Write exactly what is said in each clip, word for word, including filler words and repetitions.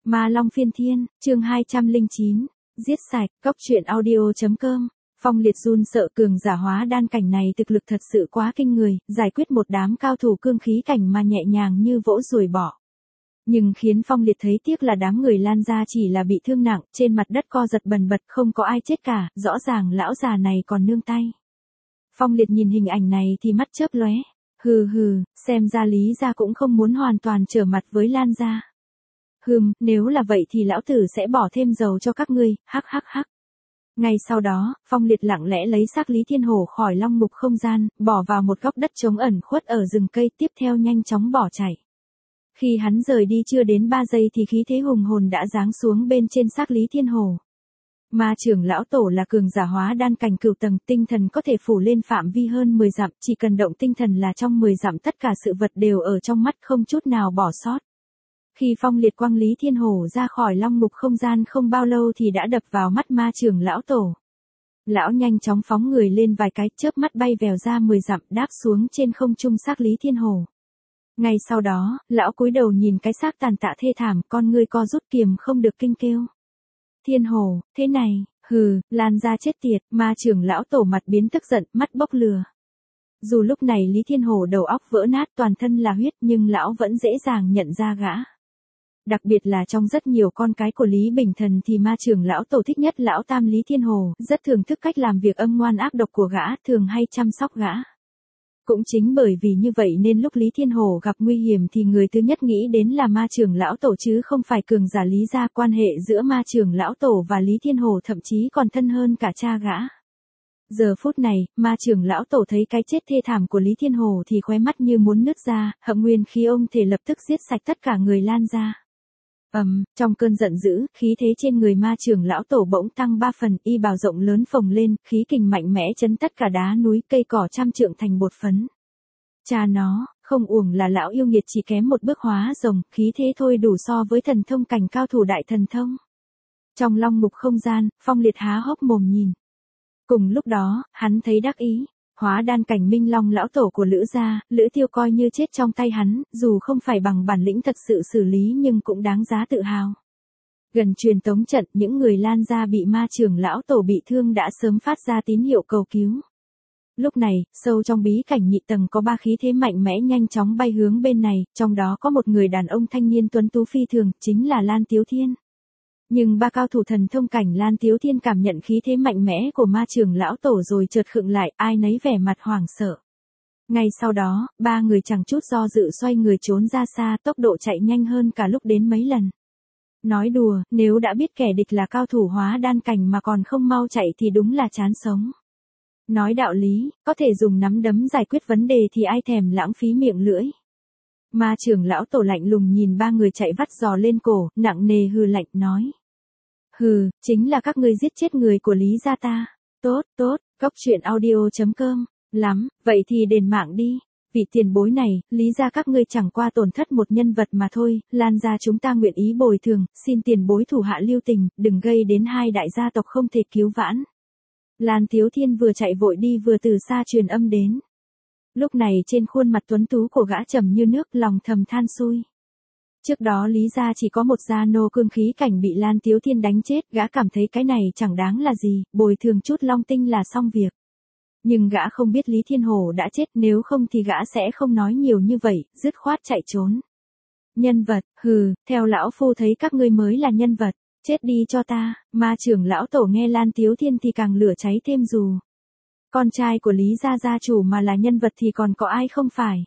Ma Long Phiên Thiên, chương hai trăm lẻ chín, giết sạch, cốc truyện audio.com. Phong Liệt run sợ cường giả hóa đan cảnh này thực lực thật sự quá kinh người, giải quyết một đám cao thủ cương khí cảnh mà nhẹ nhàng như vỗ ruồi bỏ. Nhưng khiến Phong Liệt thấy tiếc là đám người Lan gia chỉ là bị thương nặng, trên mặt đất co giật bần bật không có ai chết cả, rõ ràng lão già này còn nương tay. Phong Liệt nhìn hình ảnh này thì mắt chớp lóe, hừ hừ, xem ra Lý gia cũng không muốn hoàn toàn trở mặt với Lan gia. Hừm, nếu là vậy thì lão tử sẽ bỏ thêm dầu cho các ngươi, hắc hắc hắc. Ngay sau đó, Phong Liệt lặng lẽ lấy xác Lý Thiên Hổ khỏi long mục không gian, bỏ vào một góc đất trống ẩn khuất ở rừng cây, tiếp theo nhanh chóng bỏ chạy. Khi hắn rời đi chưa đến ba giây thì khí thế hùng hồn đã giáng xuống bên trên xác Lý Thiên Hổ. Ma trưởng lão tổ là cường giả hóa đan cảnh cửu tầng, tinh thần có thể phủ lên phạm vi hơn mười dặm, chỉ cần động tinh thần là trong mười dặm tất cả sự vật đều ở trong mắt không chút nào bỏ sót. Khi Phong Liệt quăng Lý Thiên Hổ ra khỏi long mục không gian không bao lâu thì đã đập vào mắt ma trưởng lão tổ. Lão nhanh chóng phóng người lên vài cái, chớp mắt bay vèo ra mười dặm, đáp xuống trên không trung xác Lý Thiên Hổ. Ngay sau đó, lão cúi đầu nhìn cái xác tàn tạ thê thảm, con ngươi co rút kiềm không được kinh kêu. Thiên Hổ, thế này, hừ, Lan gia chết tiệt, ma trưởng lão tổ mặt biến tức giận, mắt bốc lửa. Dù lúc này Lý Thiên Hổ đầu óc vỡ nát toàn thân là huyết nhưng lão vẫn dễ dàng nhận ra gã. Đặc biệt là trong rất nhiều con cái của Lý Bình Thần thì ma trưởng lão tổ thích nhất lão tam Lý Thiên Hổ, rất thưởng thức cách làm việc âm ngoan ác độc của gã, thường hay chăm sóc gã. Cũng chính bởi vì như vậy nên lúc Lý Thiên Hổ gặp nguy hiểm thì người thứ nhất nghĩ đến là ma trưởng lão tổ chứ không phải cường giả Lý gia. Quan hệ giữa ma trưởng lão tổ và Lý Thiên Hổ thậm chí còn thân hơn cả cha gã. Giờ phút này, ma trưởng lão tổ thấy cái chết thê thảm của Lý Thiên Hổ thì khóe mắt như muốn nứt ra, hậm nguyên khí ông thể lập tức giết sạch tất cả người Lan gia. Ầm, um, trong cơn giận dữ, khí thế trên người ma trưởng lão tổ bỗng tăng ba phần, y bào rộng lớn phồng lên, khí kình mạnh mẽ chấn tất cả đá núi cây cỏ trăm trượng thành bột phấn. Cha nó, không uổng là lão yêu nghiệt chỉ kém một bước hóa rồng, khí thế thôi đủ so với thần thông cảnh cao thủ đại thần thông. Trong long mục không gian, Phong Liệt há hốc mồm nhìn. Cùng lúc đó, hắn thấy đắc ý. Hóa đan cảnh Minh Long lão tổ của Lữ gia, Lữ Tiêu coi như chết trong tay hắn, dù không phải bằng bản lĩnh thật sự xử lý nhưng cũng đáng giá tự hào. Gần truyền tống trận, những người Lan gia bị ma trưởng lão tổ bị thương đã sớm phát ra tín hiệu cầu cứu. Lúc này, sâu trong bí cảnh nhị tầng có ba khí thế mạnh mẽ nhanh chóng bay hướng bên này, trong đó có một người đàn ông thanh niên tuấn tú phi thường, chính là Lan Tiếu Thiên. Nhưng ba cao thủ thần thông cảnh Lan Tiếu Thiên cảm nhận khí thế mạnh mẽ của ma trưởng lão tổ rồi chợt khựng lại, ai nấy vẻ mặt hoảng sợ. Ngay sau đó, ba người chẳng chút do dự xoay người trốn ra xa, tốc độ chạy nhanh hơn cả lúc đến mấy lần. Nói đùa, nếu đã biết kẻ địch là cao thủ hóa đan cảnh mà còn không mau chạy thì đúng là chán sống. Nói đạo lý, có thể dùng nắm đấm giải quyết vấn đề thì ai thèm lãng phí miệng lưỡi. Ma trưởng lão tổ lạnh lùng nhìn ba người chạy vắt giò lên cổ, nặng nề hừ lạnh nói. Hừ, chính là các ngươi giết chết người của Lý gia ta. Tốt, tốt, cốc truyện audio.com. Lắm, vậy thì đền mạng đi. Vị tiền bối này, Lý gia các ngươi chẳng qua tổn thất một nhân vật mà thôi, Lan gia chúng ta nguyện ý bồi thường, xin tiền bối thủ hạ lưu tình, đừng gây đến hai đại gia tộc không thể cứu vãn. Lan Tiếu Thiên vừa chạy vội đi vừa từ xa truyền âm đến. Lúc này trên khuôn mặt tuấn tú của gã trầm như nước, lòng thầm than xui. Trước đó Lý gia chỉ có một gia nô cương khí cảnh bị Lan Tiếu Thiên đánh chết, gã cảm thấy cái này chẳng đáng là gì, bồi thường chút long tinh là xong việc. Nhưng gã không biết Lý Thiên Hổ đã chết, nếu không thì gã sẽ không nói nhiều như vậy, dứt khoát chạy trốn. Nhân vật, hừ, theo lão phu thấy các ngươi mới là nhân vật, chết đi cho ta. Ma trưởng lão tổ nghe Lan Tiếu Thiên thì càng lửa cháy thêm dù. Con trai của Lý gia gia chủ mà là nhân vật thì còn có ai không phải.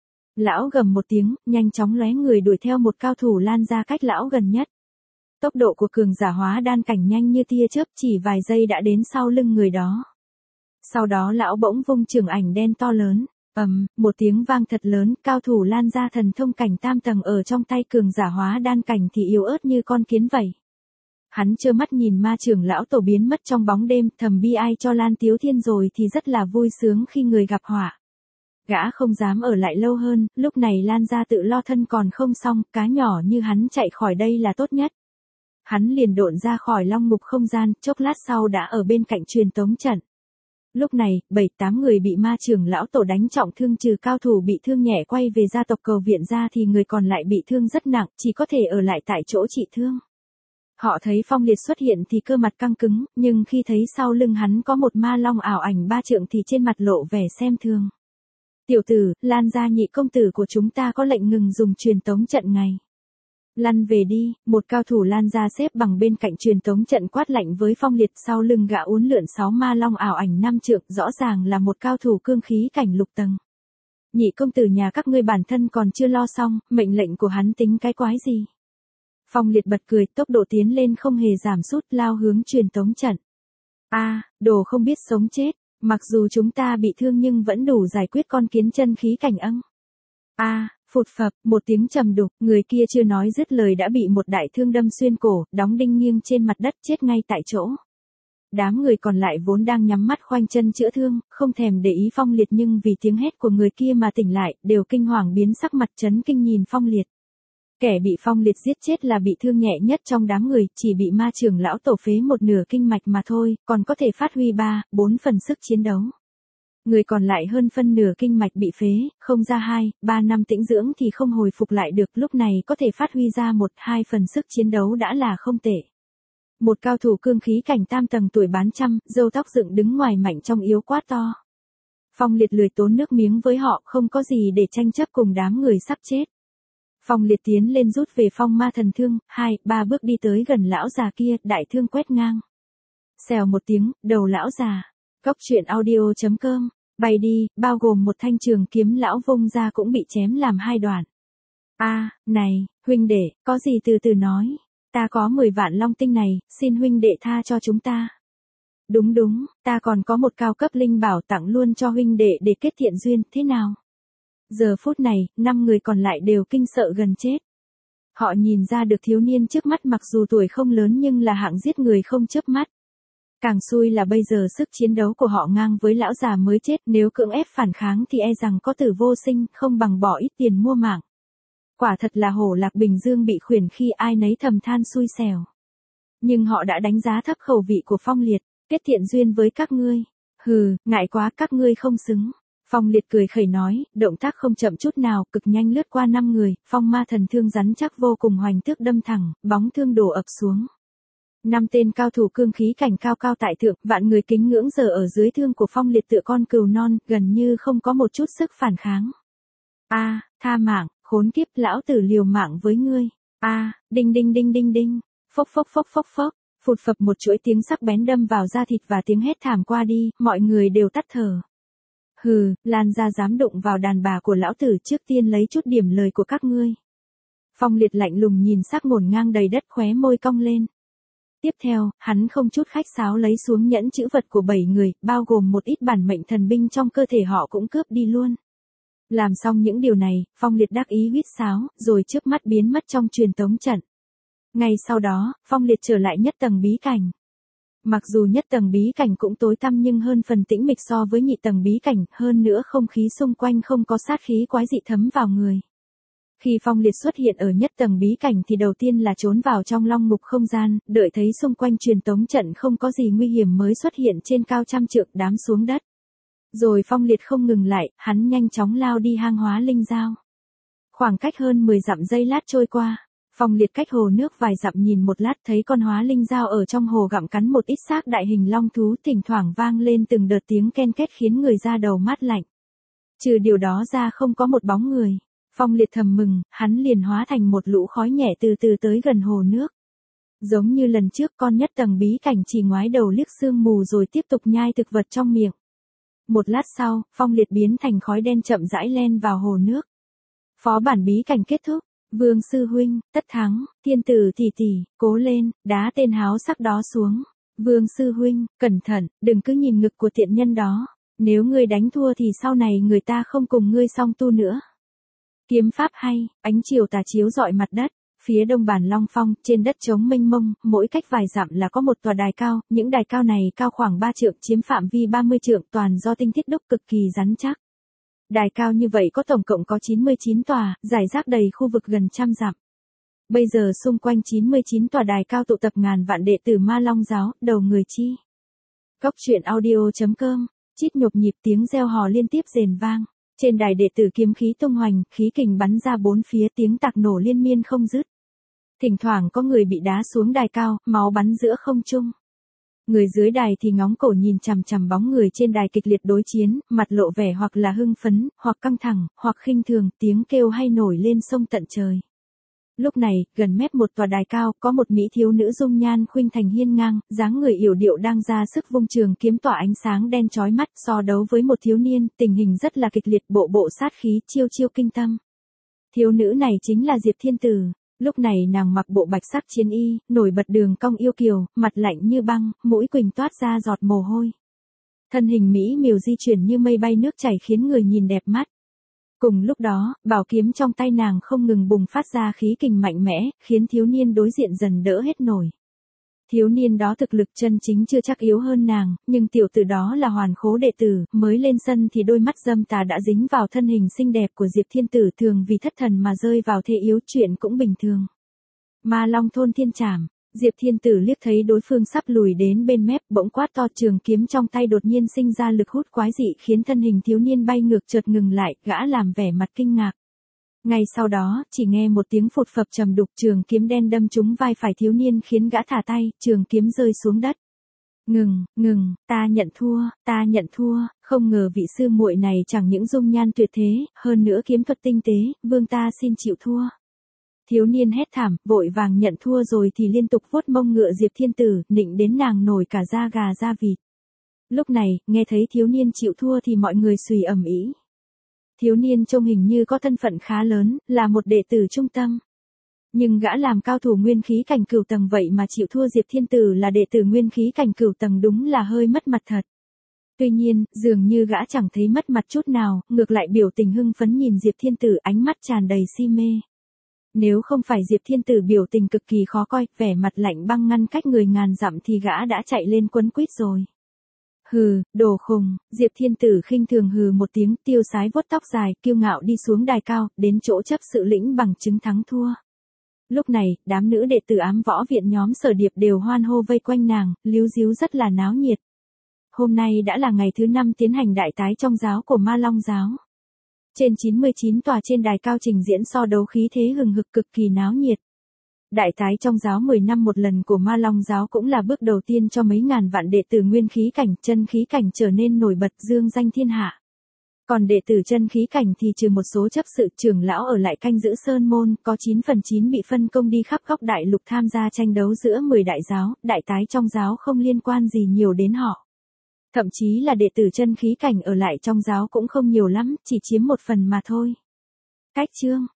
Lão gầm một tiếng, nhanh chóng lóe người đuổi theo một cao thủ Lan gia cách lão gần nhất. Tốc độ của cường giả hóa đan cảnh nhanh như tia chớp, chỉ vài giây đã đến sau lưng người đó. Sau đó lão bỗng vung trường ảnh đen to lớn, ầm, um, một tiếng vang thật lớn, cao thủ Lan gia thần thông cảnh tam tầng ở trong tay cường giả hóa đan cảnh thì yếu ớt như con kiến vậy. Hắn trơ mắt nhìn ma trưởng lão tổ biến mất trong bóng đêm, thầm bi ai cho Lan Tiếu Thiên rồi thì rất là vui sướng khi người gặp họa. Gã không dám ở lại lâu hơn, lúc này Lan gia tự lo thân còn không xong, cá nhỏ như hắn chạy khỏi đây là tốt nhất. Hắn liền độn ra khỏi long mục không gian, chốc lát sau đã ở bên cạnh truyền tống trận. Lúc này, bảy tám người bị ma trưởng lão tổ đánh trọng thương, trừ cao thủ bị thương nhẹ quay về gia tộc cầu viện ra thì người còn lại bị thương rất nặng, chỉ có thể ở lại tại chỗ trị thương. Họ thấy Phong Liệt xuất hiện thì cơ mặt căng cứng, nhưng khi thấy sau lưng hắn có một ma long ảo ảnh ba trượng thì trên mặt lộ vẻ xem thường. Tiểu tử, Lan gia nhị công tử của chúng ta có lệnh ngừng dùng truyền tống trận ngay. Lăn về đi, một cao thủ Lan gia xếp bằng bên cạnh truyền tống trận quát lạnh với Phong Liệt, sau lưng gã uốn lượn sáu ma long ảo ảnh năm trượng, rõ ràng là một cao thủ cương khí cảnh lục tầng. Nhị công tử nhà các ngươi bản thân còn chưa lo xong, mệnh lệnh của hắn tính cái quái gì? Phong Liệt bật cười, tốc độ tiến lên không hề giảm sút, lao hướng truyền tống trận. A, à, đồ không biết sống chết, mặc dù chúng ta bị thương nhưng vẫn đủ giải quyết con kiến chân khí cảnh âng. A, à, phụt phập, một tiếng trầm đục, người kia chưa nói dứt lời đã bị một đại thương đâm xuyên cổ, đóng đinh nghiêng trên mặt đất, chết ngay tại chỗ. Đám người còn lại vốn đang nhắm mắt khoanh chân chữa thương, không thèm để ý Phong Liệt, nhưng vì tiếng hét của người kia mà tỉnh lại, đều kinh hoàng biến sắc mặt chấn kinh nhìn Phong Liệt. Kẻ bị Phong Liệt giết chết là bị thương nhẹ nhất trong đám người, chỉ bị ma trưởng lão tổ phế một nửa kinh mạch mà thôi, còn có thể phát huy ba, bốn phần sức chiến đấu. Người còn lại hơn phân nửa kinh mạch bị phế, không ra hai, ba năm tĩnh dưỡng thì không hồi phục lại được, lúc này có thể phát huy ra một, hai phần sức chiến đấu đã là không tệ. Một cao thủ cương khí cảnh tam tầng tuổi bán trăm, râu tóc dựng đứng ngoài mạnh trong yếu quát to. Phong Liệt lười tốn nước miếng với họ, không có gì để tranh chấp cùng đám người sắp chết. Phong Liệt tiến lên rút về phong ma thần thương, hai, ba bước đi tới gần lão già kia, đại thương quét ngang. Xèo một tiếng, đầu lão già. Cốc truyện audio chấm com, bay đi, bao gồm một thanh trường kiếm lão vung ra cũng bị chém làm hai đoạn. A, à, này, huynh đệ, có gì từ từ nói. Ta có mười vạn long tinh này, xin huynh đệ tha cho chúng ta. Đúng đúng, ta còn có một cao cấp linh bảo tặng luôn cho huynh đệ để kết thiện duyên, thế nào? Giờ phút này, năm người còn lại đều kinh sợ gần chết. Họ nhìn ra được thiếu niên trước mắt mặc dù tuổi không lớn nhưng là hạng giết người không chớp mắt. Càng xui là bây giờ sức chiến đấu của họ ngang với lão già mới chết, nếu cưỡng ép phản kháng thì e rằng có tử vô sinh, không bằng bỏ ít tiền mua mạng. Quả thật là hổ lạc Bình Dương bị khuyển khi ai nấy thầm than xui xẻo. Nhưng họ đã đánh giá thấp khẩu vị của Phong Liệt, kết thiện duyên với các ngươi. Hừ, ngại quá, các ngươi không xứng. Phong Liệt cười khẩy nói, động tác không chậm chút nào, cực nhanh lướt qua năm người, phong ma thần thương rắn chắc vô cùng hoành tước đâm thẳng, bóng thương đổ ập xuống. Năm tên cao thủ cương khí cảnh cao cao tại thượng, vạn người kính ngưỡng giờ ở dưới thương của Phong Liệt tựa con cừu non, gần như không có một chút sức phản kháng. A, à, tha mạng, khốn kiếp, lão tử liều mạng với ngươi. A, à, đinh đinh đinh đinh đinh, phốc phốc phốc phốc phốc, phụt phập một chuỗi tiếng sắc bén đâm vào da thịt và tiếng hét thảm qua đi, mọi người đều tắt thở. Hừ, Lan gia dám đụng vào đàn bà của lão tử, trước tiên lấy chút điểm lời của các ngươi. Phong Liệt lạnh lùng nhìn xác ngổn ngang đầy đất, khóe môi cong lên. Tiếp theo, hắn không chút khách sáo lấy xuống nhẫn chữ vật của bảy người, bao gồm một ít bản mệnh thần binh trong cơ thể họ cũng cướp đi luôn. Làm xong những điều này, Phong Liệt đắc ý huýt sáo, rồi trước mắt biến mất trong truyền tống trận. Ngay sau đó, Phong Liệt trở lại nhất tầng bí cảnh. Mặc dù nhất tầng bí cảnh cũng tối tăm nhưng hơn phần tĩnh mịch so với nhị tầng bí cảnh, hơn nữa không khí xung quanh không có sát khí quái dị thấm vào người. Khi Phong Liệt xuất hiện ở nhất tầng bí cảnh thì đầu tiên là trốn vào trong long mục không gian, đợi thấy xung quanh truyền tống trận không có gì nguy hiểm mới xuất hiện trên cao trăm trượng đám xuống đất. Rồi Phong Liệt không ngừng lại, hắn nhanh chóng lao đi hang hóa linh dao. Khoảng cách hơn mười dặm giây lát trôi qua. Phong Liệt cách hồ nước vài dặm nhìn một lát thấy con hóa linh dao ở trong hồ gặm cắn một ít xác đại hình long thú, thỉnh thoảng vang lên từng đợt tiếng ken két khiến người ra đầu mát lạnh. Trừ điều đó ra không có một bóng người. Phong Liệt thầm mừng, hắn liền hóa thành một lũ khói nhẹ từ từ tới gần hồ nước. Giống như lần trước, con nhất tầng bí cảnh chỉ ngoái đầu liếc sương mù rồi tiếp tục nhai thực vật trong miệng. Một lát sau, Phong Liệt biến thành khói đen chậm rãi len vào hồ nước. Phó bản bí cảnh kết thúc. Vương sư huynh, tất thắng, thiên tử tỷ tỷ, cố lên, đá tên háo sắc đó xuống. Vương sư huynh, cẩn thận, đừng cứ nhìn ngực của tiện nhân đó. Nếu ngươi đánh thua thì sau này người ta không cùng ngươi song tu nữa. Kiếm pháp hay, ánh chiều tà chiếu rọi mặt đất. Phía đông bản Long Phong, trên đất trống mênh mông, mỗi cách vài dặm là có một tòa đài cao, những đài cao này cao khoảng ba trượng, chiếm phạm vi ba mươi trượng, toàn do tinh thiết đúc cực kỳ rắn chắc. Đài cao như vậy có tổng cộng có chín mươi chín tòa, rải rác đầy khu vực gần trăm dặm. Bây giờ xung quanh chín mươi chín tòa đài cao tụ tập ngàn vạn đệ tử Ma Long giáo, đầu người chi. Cốc truyện audio chấm com chít nhộp nhịp tiếng reo hò liên tiếp rền vang. Trên đài đệ tử kiếm khí tung hoành, khí kình bắn ra bốn phía, tiếng tạc nổ liên miên không dứt. Thỉnh thoảng có người bị đá xuống đài cao, máu bắn giữa không trung. Người dưới đài thì ngóng cổ nhìn chằm chằm bóng người trên đài kịch liệt đối chiến, mặt lộ vẻ hoặc là hưng phấn, hoặc căng thẳng, hoặc khinh thường, tiếng kêu hay nổi lên sông tận trời. Lúc này, gần mép một tòa đài cao, có một mỹ thiếu nữ dung nhan khuynh thành hiên ngang, dáng người yểu điệu đang ra sức vung trường kiếm tỏa ánh sáng đen chói mắt, so đấu với một thiếu niên, tình hình rất là kịch liệt, bộ bộ sát khí, chiêu chiêu kinh tâm. Thiếu nữ này chính là Diệp Thiên Tử. Lúc này nàng mặc bộ bạch sắc chiến y, nổi bật đường cong yêu kiều, mặt lạnh như băng, mũi quỳnh toát ra giọt mồ hôi. Thân hình mỹ miều di chuyển như mây bay nước chảy khiến người nhìn đẹp mắt. Cùng lúc đó, bảo kiếm trong tay nàng không ngừng bùng phát ra khí kình mạnh mẽ, khiến thiếu niên đối diện dần đỡ hết nổi. Thiếu niên đó thực lực chân chính chưa chắc yếu hơn nàng, nhưng tiểu tử đó là hoàn khố đệ tử, mới lên sân thì đôi mắt dâm tà đã dính vào thân hình xinh đẹp của Diệp Thiên Tử, thường vì thất thần mà rơi vào thế yếu, chuyện cũng bình thường. Ma Long thôn thiên trảm, Diệp Thiên Tử liếc thấy đối phương sắp lùi đến bên mép, bỗng quát to, trường kiếm trong tay đột nhiên sinh ra lực hút quái dị khiến thân hình thiếu niên bay ngược, chợt ngừng lại, gã làm vẻ mặt kinh ngạc. Ngay sau đó, chỉ nghe một tiếng phụt phập trầm đục, trường kiếm đen đâm trúng vai phải thiếu niên khiến gã thả tay, trường kiếm rơi xuống đất. Ngừng, ngừng, ta nhận thua, ta nhận thua, không ngờ vị sư muội này chẳng những dung nhan tuyệt thế, hơn nữa kiếm thuật tinh tế, vương ta xin chịu thua. Thiếu niên hét thảm, vội vàng nhận thua rồi thì liên tục vuốt mông ngựa Diệp Thiên Tử, nịnh đến nàng nổi cả da gà da vịt. Lúc này, nghe thấy thiếu niên chịu thua thì mọi người xùy ầm ĩ. Thiếu niên trông hình như có thân phận khá lớn, là một đệ tử trung tâm. Nhưng gã làm cao thủ nguyên khí cảnh cửu tầng vậy mà chịu thua Diệp Thiên Tử là đệ tử nguyên khí cảnh cửu tầng, đúng là hơi mất mặt thật. Tuy nhiên, dường như gã chẳng thấy mất mặt chút nào, ngược lại biểu tình hưng phấn nhìn Diệp Thiên Tử, ánh mắt tràn đầy si mê. Nếu không phải Diệp Thiên Tử biểu tình cực kỳ khó coi, vẻ mặt lạnh băng ngăn cách người ngàn dặm thì gã đã chạy lên quấn quýt rồi. Hừ, đồ khùng, Diệp Thiên Tử khinh thường hừ một tiếng, tiêu sái vuốt tóc dài, kiêu ngạo đi xuống đài cao, đến chỗ chấp sự lĩnh bằng chứng thắng thua. Lúc này, đám nữ đệ tử ám võ viện nhóm Sở Điệp đều hoan hô vây quanh nàng, líu díu rất là náo nhiệt. Hôm nay đã là ngày thứ năm tiến hành đại tái trong giáo của Ma Long giáo. Trên chín mươi chín tòa trên đài cao trình diễn so đấu khí thế hừng hực, cực kỳ náo nhiệt. Đại tái trong giáo mười năm một lần của Ma Long giáo cũng là bước đầu tiên cho mấy ngàn vạn đệ tử nguyên khí cảnh, chân khí cảnh trở nên nổi bật, dương danh thiên hạ. Còn đệ tử chân khí cảnh thì trừ một số chấp sự trưởng lão ở lại canh giữ sơn môn, có chín phần chín bị phân công đi khắp góc đại lục tham gia tranh đấu giữa mười đại giáo, đại tái trong giáo không liên quan gì nhiều đến họ. Thậm chí là đệ tử chân khí cảnh ở lại trong giáo cũng không nhiều lắm, chỉ chiếm một phần mà thôi. Cách chương